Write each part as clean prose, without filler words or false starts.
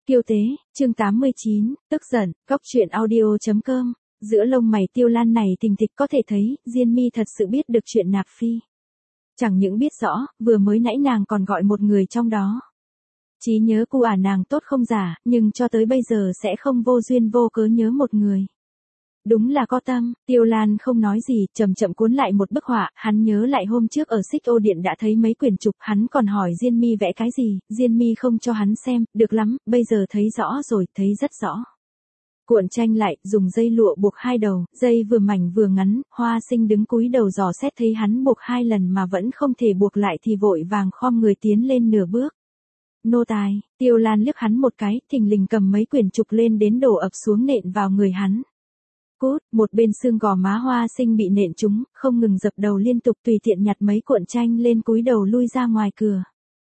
Kiêu tế, chương 89, tức giận, góc truyện audio.com. Giữa lông mày Tiêu Lan này tình thịch có thể thấy, Diên My thật sự biết được chuyện nạp phi. Chẳng những biết rõ, vừa mới nãy nàng còn gọi một người trong đó. Trí nhớ của nàng tốt không giả, nhưng cho tới bây giờ sẽ không vô duyên vô cớ nhớ một người. Đúng là có tâm, Tiêu Lan không nói gì, chậm chậm cuốn lại một bức họa, hắn nhớ lại hôm trước ở Xích Ô Điện đã thấy mấy quyển trục, hắn còn hỏi Diên My vẽ cái gì, Diên My không cho hắn xem, được lắm, bây giờ thấy rõ rồi, thấy rất rõ. Cuộn tranh lại, dùng dây lụa buộc hai đầu, dây vừa mảnh vừa ngắn, Hoa Sinh đứng cúi đầu dò xét thấy hắn buộc hai lần mà vẫn không thể buộc lại thì vội vàng khom người tiến lên nửa bước. Nô tài, Tiêu Lan liếc hắn một cái, thình lình cầm mấy quyển trục lên đến đổ ập xuống nện vào người hắn. Cút, một bên xương gò má Hoa Sinh bị nện trúng, không ngừng dập đầu liên tục tùy tiện nhặt mấy cuộn tranh lên cúi đầu lui ra ngoài cửa.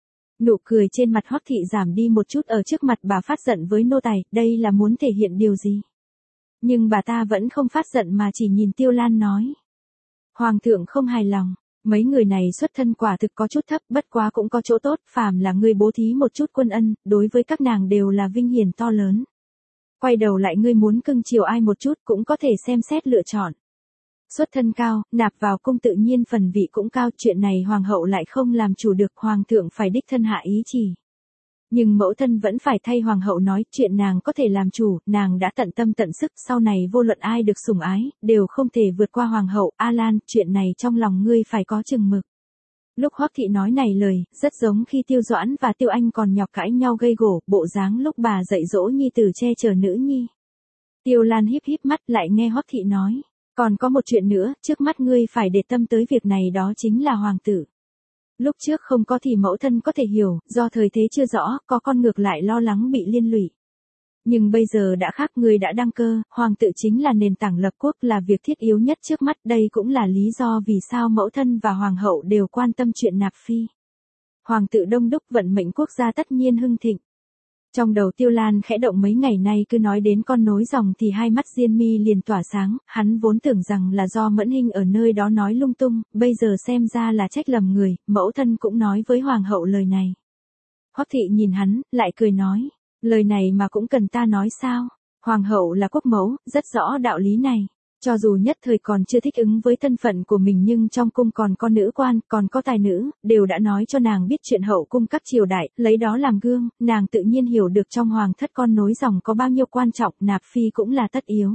Nụ cười trên mặt Hoắc Thị giảm đi một chút ở trước mặt bà phát giận với nô tài, đây là muốn thể hiện điều gì? Nhưng bà ta vẫn không phát giận mà chỉ nhìn Tiêu Lan nói. Hoàng thượng không hài lòng, mấy người này xuất thân quả thực có chút thấp, bất quá cũng có chỗ tốt, phàm là ngươi bố thí một chút quân ân, đối với các nàng đều là vinh hiển to lớn. Quay đầu lại ngươi muốn cưng chiều ai một chút cũng có thể xem xét lựa chọn. Xuất thân cao, nạp vào cung tự nhiên phần vị cũng cao, chuyện này hoàng hậu lại không làm chủ được, hoàng thượng phải đích thân hạ ý chỉ. Nhưng mẫu thân vẫn phải thay hoàng hậu nói, chuyện nàng có thể làm chủ, nàng đã tận tâm tận sức, sau này vô luận ai được sủng ái, đều không thể vượt qua hoàng hậu. A Lan, chuyện này trong lòng ngươi phải có chừng mực. Lúc Hoắc Thị nói này lời, rất giống khi Tiêu Doãn và Tiêu Anh còn nhọc cãi nhau gây gổ, bộ dáng lúc bà dạy dỗ nhi tử che chở nữ nhi. Tiêu Lan híp híp mắt lại nghe Hoắc Thị nói, còn có một chuyện nữa, trước mắt ngươi phải để tâm tới việc này, đó chính là hoàng tử. Lúc trước không có thì mẫu thân có thể hiểu, do thời thế chưa rõ, có con ngược lại lo lắng bị liên lụy. Nhưng bây giờ đã khác, ngươi đã đăng cơ, hoàng tử chính là nền tảng lập quốc, là việc thiết yếu nhất trước mắt, đây cũng là lý do vì sao mẫu thân và hoàng hậu đều quan tâm chuyện nạp phi. Hoàng tử đông đúc, vận mệnh quốc gia tất nhiên hưng thịnh. Trong đầu Tiêu Lan khẽ động, mấy ngày nay cứ nói đến con nối dòng thì hai mắt Diên My liền tỏa sáng, hắn vốn tưởng rằng là do Mẫn Hinh ở nơi đó nói lung tung, bây giờ xem ra là trách lầm người, mẫu thân cũng nói với hoàng hậu lời này. Hoắc Thị nhìn hắn, lại cười nói, lời này mà cũng cần ta nói sao? Hoàng hậu là quốc mẫu, rất rõ đạo lý này. Cho dù nhất thời còn chưa thích ứng với thân phận của mình nhưng trong cung còn có nữ quan, còn có tài nữ, đều đã nói cho nàng biết chuyện hậu cung các triều đại, lấy đó làm gương, nàng tự nhiên hiểu được trong hoàng thất con nối dòng có bao nhiêu quan trọng, nạp phi cũng là tất yếu.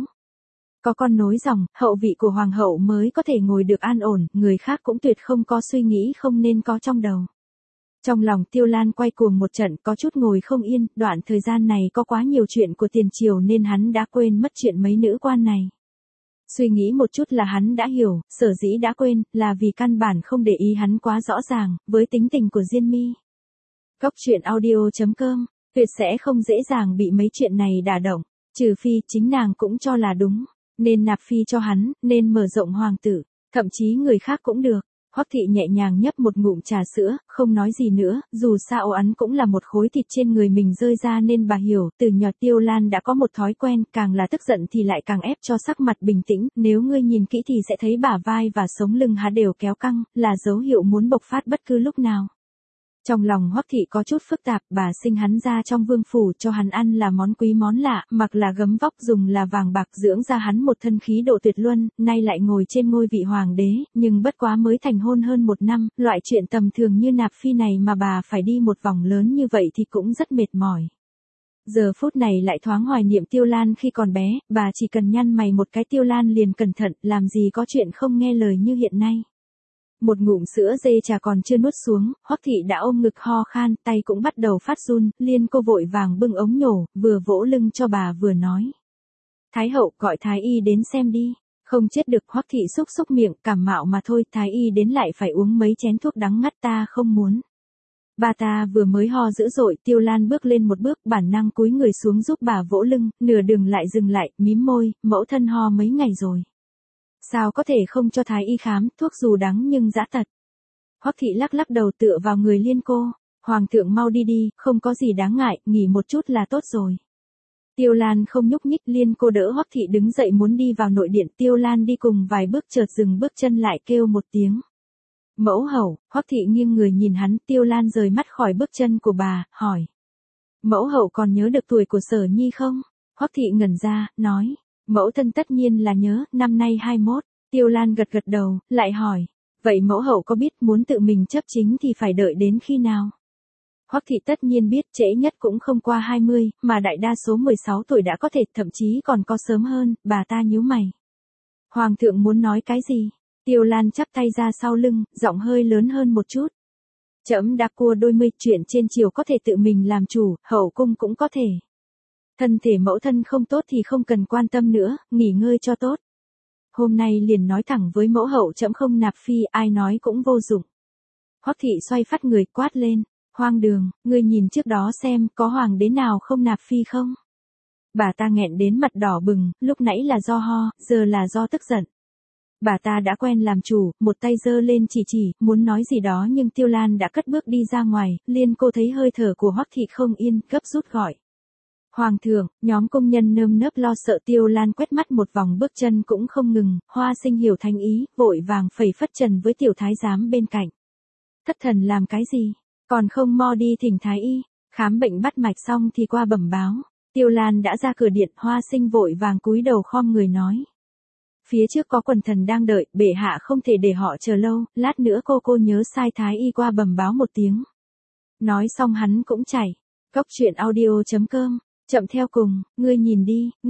Có con nối dòng, hậu vị của hoàng hậu mới có thể ngồi được an ổn, người khác cũng tuyệt không có suy nghĩ không nên có trong đầu. Trong lòng Tiêu Lan quay cuồng một trận, có chút ngồi không yên, đoạn thời gian này có quá nhiều chuyện của tiền triều nên hắn đã quên mất chuyện mấy nữ quan này. Suy nghĩ một chút là hắn đã hiểu, sở dĩ đã quên, là vì căn bản không để ý hắn quá rõ ràng, với tính tình của Diên My. Góc truyện audio.com, tuyệt sẽ không dễ dàng bị mấy chuyện này đả động, trừ phi chính nàng cũng cho là đúng, nên nạp phi cho hắn, nên mở rộng hoàng tử, thậm chí người khác cũng được. Hoắc Thị nhẹ nhàng nhấp một ngụm trà sữa, không nói gì nữa, dù sao hắn cũng là một khối thịt trên người mình rơi ra nên bà hiểu, từ nhỏ Tiêu Lan đã có một thói quen, càng là tức giận thì lại càng ép cho sắc mặt bình tĩnh, nếu ngươi nhìn kỹ thì sẽ thấy bả vai và sống lưng hắn đều kéo căng, là dấu hiệu muốn bộc phát bất cứ lúc nào. Trong lòng Hoắc Thị có chút phức tạp, bà sinh hắn ra trong vương phủ, cho hắn ăn là món quý món lạ, mặc là gấm vóc, dùng là vàng bạc, dưỡng ra hắn một thân khí độ tuyệt luân, nay lại ngồi trên ngôi vị hoàng đế, nhưng bất quá mới thành hôn hơn 1 năm, loại chuyện tầm thường như nạp phi này mà bà phải đi một vòng lớn như vậy thì cũng rất mệt mỏi. Giờ phút này lại thoáng hoài niệm Tiêu Lan khi còn bé, bà chỉ cần nhăn mày một cái Tiêu Lan liền cẩn thận, làm gì có chuyện không nghe lời như hiện nay. Một ngụm sữa dê trà còn chưa nuốt xuống, Hoắc Thị đã ôm ngực ho khan, tay cũng bắt đầu phát run, Liên cô vội vàng bưng ống nhổ, vừa vỗ lưng cho bà vừa nói. Thái hậu, gọi thái y đến xem đi. Không chết được. Hoắc Thị xúc xúc miệng, cảm mạo mà thôi, thái y đến lại phải uống mấy chén thuốc đắng ngắt, ta không muốn. Bà ta vừa mới ho dữ dội, Tiêu Lan bước lên một bước, bản năng cúi người xuống giúp bà vỗ lưng, nửa đường lại dừng lại, mím môi, mẫu thân ho mấy ngày rồi. Sao có thể không cho thái y khám, thuốc dù đắng nhưng dã tật. Hoắc Thị lắc lắc đầu tựa vào người Liên cô, hoàng thượng mau đi đi, không có gì đáng ngại, nghỉ một chút là tốt rồi. Tiêu Lan không nhúc nhích, Liên cô đỡ Hoắc Thị đứng dậy muốn đi vào nội điện, Tiêu Lan đi cùng vài bước chợt dừng bước chân lại kêu một tiếng. Mẫu hậu. Hoắc Thị nghiêng người nhìn hắn, Tiêu Lan rời mắt khỏi bước chân của bà, hỏi. Mẫu hậu còn nhớ được tuổi của Sở Nhi không? Hoắc thị ngẩn ra, nói. Mẫu thân tất nhiên là nhớ, năm nay 21. Tiêu Lan gật gật đầu, lại hỏi. Vậy mẫu hậu có biết muốn tự mình chấp chính thì phải đợi đến khi nào? Hoắc thị tất nhiên biết, trễ nhất cũng không qua 20, mà đại đa số 16 tuổi đã có thể, thậm chí còn có sớm hơn. Bà ta nhíu mày. Hoàng thượng muốn nói cái gì? Tiêu Lan chắp tay ra sau lưng, giọng hơi lớn hơn một chút. Trẫm đã cua đôi mươi, chuyện trên triều có thể tự mình làm chủ, hậu cung cũng có thể. Thân thể mẫu thân không tốt thì không cần quan tâm nữa, nghỉ ngơi cho tốt. Hôm nay liền nói thẳng với mẫu hậu trẫm không nạp phi, ai nói cũng vô dụng. Hoắc thị xoay phát người quát lên. Hoang đường, ngươi nhìn trước đó xem có hoàng đế nào không nạp phi không? Bà ta nghẹn đến mặt đỏ bừng, lúc nãy là do ho, giờ là do tức giận. Bà ta đã quen làm chủ, một tay giơ lên chỉ, muốn nói gì đó nhưng Tiêu Lan đã cất bước đi ra ngoài, Liên cô thấy hơi thở của Hoắc thị không yên, gấp rút gọi. Hoàng thượng, nhóm công nhân nơm nớp lo sợ. Tiêu Lan quét mắt một vòng bước chân cũng không ngừng, Hoa Sinh hiểu thánh ý, vội vàng phẩy phất trần với tiểu thái giám bên cạnh. Thất thần làm cái gì? Còn không mo đi thỉnh thái y, khám bệnh bắt mạch xong thì qua bẩm báo. Tiêu Lan đã ra cửa điện, Hoa Sinh vội vàng cúi đầu khom người nói. Phía trước có quần thần đang đợi, bệ hạ không thể để họ chờ lâu, lát nữa cô nhớ sai thái y qua bẩm báo một tiếng. Nói xong hắn cũng chạy. Cốc truyện audio.com, chậm theo cùng, ngươi nhìn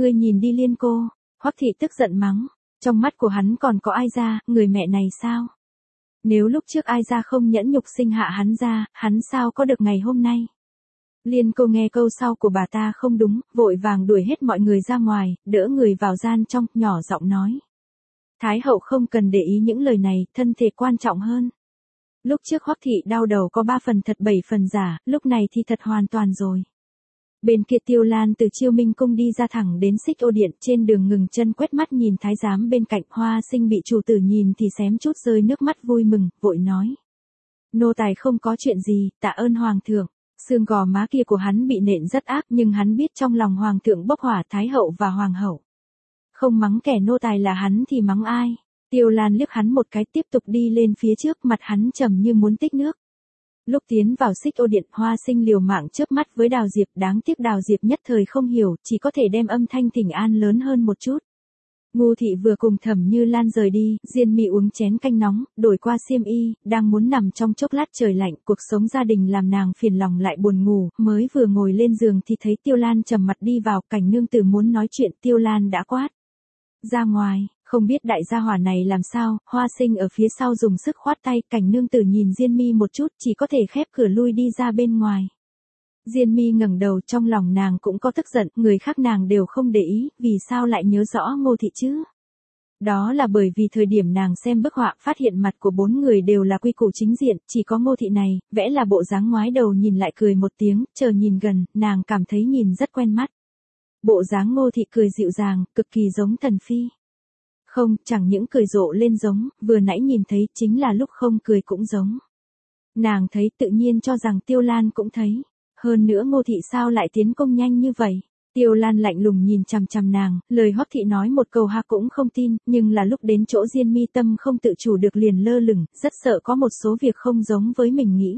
đi Liên cô. Hoắc thị tức giận mắng, trong mắt của hắn còn có ai ra, người mẹ này sao? Nếu lúc trước ai ra không nhẫn nhục sinh hạ hắn sao có được ngày hôm nay? Liên cô nghe câu sau của bà ta không đúng, vội vàng đuổi hết mọi người ra ngoài, đỡ người vào gian trong, nhỏ giọng nói. Thái hậu không cần để ý những lời này, thân thể quan trọng hơn. Lúc trước Hoắc thị đau đầu có 3 phần thật 7 phần giả, lúc này thì thật hoàn toàn rồi. Bên kia Tiêu Lan từ Chiêu Minh cung đi ra thẳng đến Xích Ô điện, trên đường ngừng chân quét mắt nhìn thái giám bên cạnh. Hoa Sinh bị chủ tử nhìn thì xém chút rơi nước mắt vui mừng, vội nói. Nô tài không có chuyện gì, tạ ơn hoàng thượng. Xương gò má kia của hắn bị nện rất ác, nhưng hắn biết trong lòng hoàng thượng bốc hỏa, thái hậu và hoàng hậu. Không mắng kẻ nô tài là hắn thì mắng ai? Tiêu Lan liếc hắn một cái, tiếp tục đi lên phía trước, mặt hắn trầm như muốn tích nước. Lúc tiến vào Xích Ô điện, Hoa Sinh liều mạng chớp mắt với Đào Diệp, đáng tiếc Đào Diệp nhất thời không hiểu, chỉ có thể đem âm thanh thỉnh an lớn hơn một chút. Ngô thị vừa cùng Thẩm Như Lan rời đi, Diên Mi uống chén canh nóng, đổi qua xiêm y, đang muốn nằm trong chốc lát trời lạnh, cuộc sống gia đình làm nàng phiền lòng lại buồn ngủ, mới vừa ngồi lên giường thì thấy Tiêu Lan trầm mặt đi vào, Cảnh nương tử muốn nói chuyện, Tiêu Lan đã quát. Ra ngoài. Không biết đại gia hỏa này làm sao, Hoa Sinh ở phía sau dùng sức khoát tay, Cảnh nương tử nhìn Diên Mi một chút, chỉ có thể khép cửa lui đi ra bên ngoài. Diên Mi ngẩng đầu, trong lòng nàng cũng có tức giận, người khác nàng đều không để ý, vì sao lại nhớ rõ Ngô thị chứ? Đó là bởi vì thời điểm nàng xem bức họa, phát hiện mặt của 4 người đều là quy củ chính diện, chỉ có Ngô thị này, vẽ là bộ dáng ngoái đầu nhìn lại cười một tiếng, chờ nhìn gần, nàng cảm thấy nhìn rất quen mắt. Bộ dáng Ngô thị cười dịu dàng, cực kỳ giống Tần Phi. Không, chẳng những cười rộ lên giống, vừa nãy nhìn thấy chính là lúc không cười cũng giống. Nàng thấy tự nhiên cho rằng Tiêu Lan cũng thấy. Hơn nữa Ngô thị sao lại tiến công nhanh như vậy? Tiêu Lan lạnh lùng nhìn chằm chằm nàng, lời Hoắc thị nói một câu ha cũng không tin, nhưng là lúc đến chỗ Diên Mi tâm không tự chủ được liền lơ lửng, rất sợ có một số việc không giống với mình nghĩ.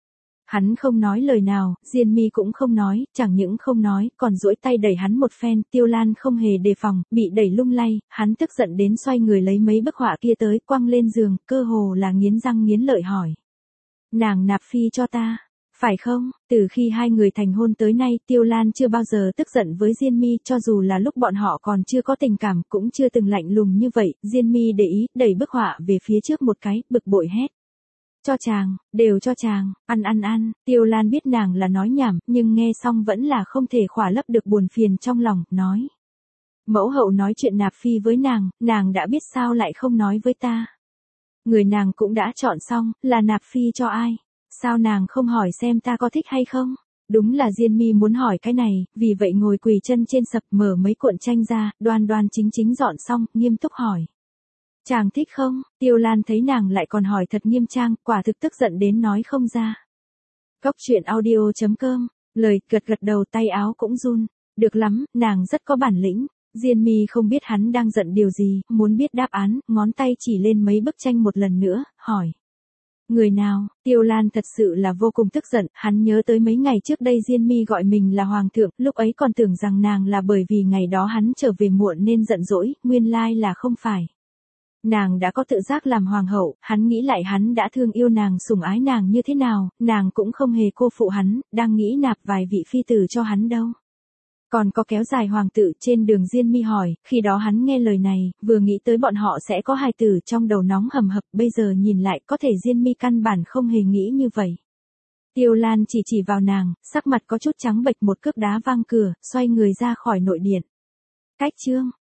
Hắn không nói lời nào, Diên Mi cũng không nói, chẳng những không nói, còn duỗi tay đẩy hắn một phen, Tiêu Lan không hề đề phòng, bị đẩy lung lay, hắn tức giận đến xoay người lấy mấy bức họa kia tới, quăng lên giường, cơ hồ là nghiến răng nghiến lợi hỏi. Nàng nạp phi cho ta, phải không? Từ khi hai người thành hôn tới nay, Tiêu Lan chưa bao giờ tức giận với Diên Mi, cho dù là lúc bọn họ còn chưa có tình cảm, cũng chưa từng lạnh lùng như vậy. Diên Mi để ý, đẩy bức họa về phía trước một cái, bực bội hét. Cho chàng, đều cho chàng, ăn. Tiêu Lan biết nàng là nói nhảm, nhưng nghe xong vẫn là không thể khỏa lấp được buồn phiền trong lòng, nói. Mẫu hậu nói chuyện nạp phi với nàng đã biết sao lại không nói với ta. Người nàng cũng đã chọn xong, là nạp phi cho ai? Sao nàng không hỏi xem ta có thích hay không? Đúng là Diên Mi muốn hỏi cái này, vì vậy ngồi quỳ chân trên sập, mở mấy cuộn tranh ra, đoan chính dọn xong, nghiêm túc hỏi. Chàng thích không? Tiêu Lan thấy nàng lại còn hỏi thật nghiêm trang, quả thực tức giận đến nói không ra. Cốc truyện audio.com, lời gật đầu, tay áo cũng run. Được lắm, nàng rất có bản lĩnh. Diên Mi không biết hắn đang giận điều gì, muốn biết đáp án, ngón tay chỉ lên mấy bức tranh một lần nữa, hỏi. Người nào? Tiêu Lan thật sự là vô cùng tức giận, hắn nhớ tới mấy ngày trước đây Diên My gọi mình là hoàng thượng, lúc ấy còn tưởng rằng nàng là bởi vì ngày đó hắn trở về muộn nên giận dỗi, nguyên lai là không phải. Nàng đã có tự giác làm hoàng hậu, hắn nghĩ lại hắn đã thương yêu nàng sủng ái nàng như thế nào, nàng cũng không hề cô phụ hắn, đang nghĩ nạp vài vị phi tử cho hắn đâu. Còn có kéo dài hoàng tử trên đường Diên My hỏi, khi đó hắn nghe lời này, vừa nghĩ tới bọn họ sẽ có hài tử trong đầu nóng hầm hập, bây giờ nhìn lại có thể Diên My căn bản không hề nghĩ như vậy. Tiêu Lan chỉ vào nàng, sắc mặt có chút trắng bệch một cước đá văng cửa, xoay người ra khỏi nội điện. Cách chương